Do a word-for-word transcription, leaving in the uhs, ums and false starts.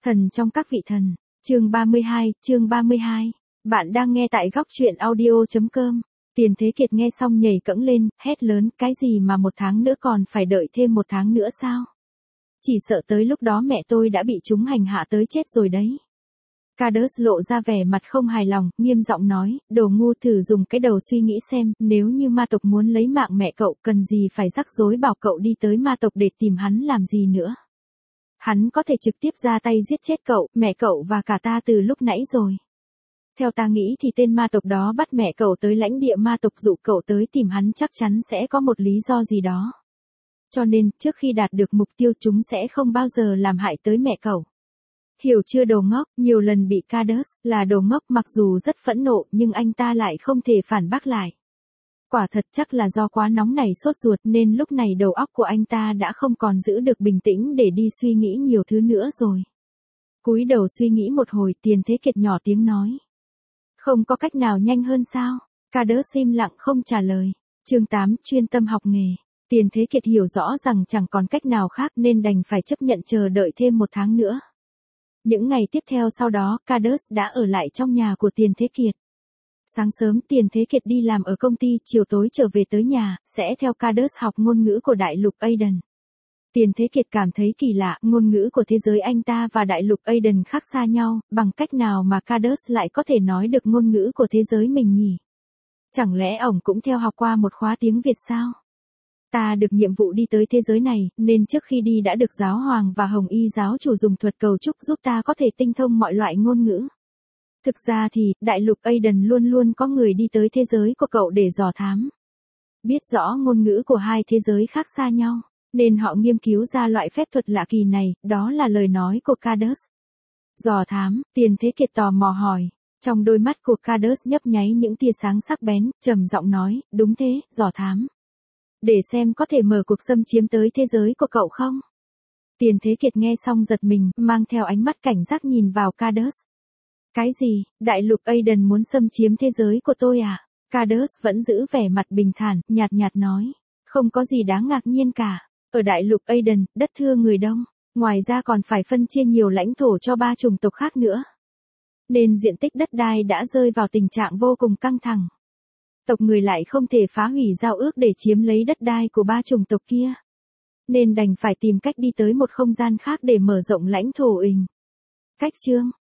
Thần trong các vị thần, chương ba mươi hai, chương ba mươi hai. Bạn đang nghe tại góc truyện audio chấm com. Tiền Thế Kiệt nghe xong nhảy cẫng lên, hét lớn, cái gì mà một tháng nữa còn phải đợi thêm một tháng nữa sao? Chỉ sợ tới lúc đó mẹ tôi đã bị chúng hành hạ tới chết rồi đấy. Cadus lộ ra vẻ mặt không hài lòng, nghiêm giọng nói, đồ ngu, thử dùng cái đầu suy nghĩ xem, nếu như ma tộc muốn lấy mạng mẹ cậu, cần gì phải rắc rối bảo cậu đi tới ma tộc để tìm hắn làm gì nữa. Hắn có thể trực tiếp ra tay giết chết cậu, mẹ cậu và cả ta từ lúc nãy rồi. Theo ta nghĩ thì tên ma tộc đó bắt mẹ cậu tới lãnh địa ma tộc dụ cậu tới tìm hắn chắc chắn sẽ có một lý do gì đó. Cho nên, trước khi đạt được mục tiêu chúng sẽ không bao giờ làm hại tới mẹ cậu. Hiểu chưa đồ ngốc, nhiều lần bị Cadus là đồ ngốc, mặc dù rất phẫn nộ nhưng anh ta lại không thể phản bác lại. Quả thật chắc là do quá nóng nảy sốt ruột nên lúc này đầu óc của anh ta đã không còn giữ được bình tĩnh để đi suy nghĩ nhiều thứ nữa rồi. Cúi đầu suy nghĩ một hồi, Tiền Thế Kiệt nhỏ tiếng nói. Không có cách nào nhanh hơn sao? Cadus im lặng không trả lời. chương tám, chuyên tâm học nghề. Tiền Thế Kiệt hiểu rõ rằng chẳng còn cách nào khác nên đành phải chấp nhận chờ đợi thêm một tháng nữa. Những ngày tiếp theo sau đó, Cadus đã ở lại trong nhà của Tiền Thế Kiệt. Sáng sớm Tiền Thế Kiệt đi làm ở công ty, chiều tối trở về tới nhà, sẽ theo Cadus học ngôn ngữ của đại lục Aden. Tiền Thế Kiệt cảm thấy kỳ lạ, ngôn ngữ của thế giới anh ta và đại lục Aden khác xa nhau, bằng cách nào mà Cadus lại có thể nói được ngôn ngữ của thế giới mình nhỉ? Chẳng lẽ ổng cũng theo học qua một khóa tiếng Việt sao? Ta được nhiệm vụ đi tới thế giới này, nên trước khi đi đã được giáo hoàng và hồng y giáo chủ dùng thuật cầu chúc giúp ta có thể tinh thông mọi loại ngôn ngữ. Thực ra thì, đại lục Aden luôn luôn có người đi tới thế giới của cậu để dò thám. Biết rõ ngôn ngữ của hai thế giới khác xa nhau, nên họ nghiên cứu ra loại phép thuật lạ kỳ này, đó là lời nói của Cadus. Dò thám, Tiền Thế Kiệt tò mò hỏi. Trong đôi mắt của Cadus nhấp nháy những tia sáng sắc bén, trầm giọng nói, đúng thế, dò thám. Để xem có thể mở cuộc xâm chiếm tới thế giới của cậu không? Tiền Thế Kiệt nghe xong giật mình, mang theo ánh mắt cảnh giác nhìn vào Cadus. Cái gì, đại lục Aden muốn xâm chiếm thế giới của tôi à? Cadus vẫn giữ vẻ mặt bình thản, nhạt nhạt nói. Không có gì đáng ngạc nhiên cả. Ở đại lục Aden, đất thưa người đông. Ngoài ra còn phải phân chia nhiều lãnh thổ cho ba chủng tộc khác nữa. Nên diện tích đất đai đã rơi vào tình trạng vô cùng căng thẳng. Tộc người lại không thể phá hủy giao ước để chiếm lấy đất đai của ba chủng tộc kia. Nên đành phải tìm cách đi tới một không gian khác để mở rộng lãnh thổ ình. Cách chương.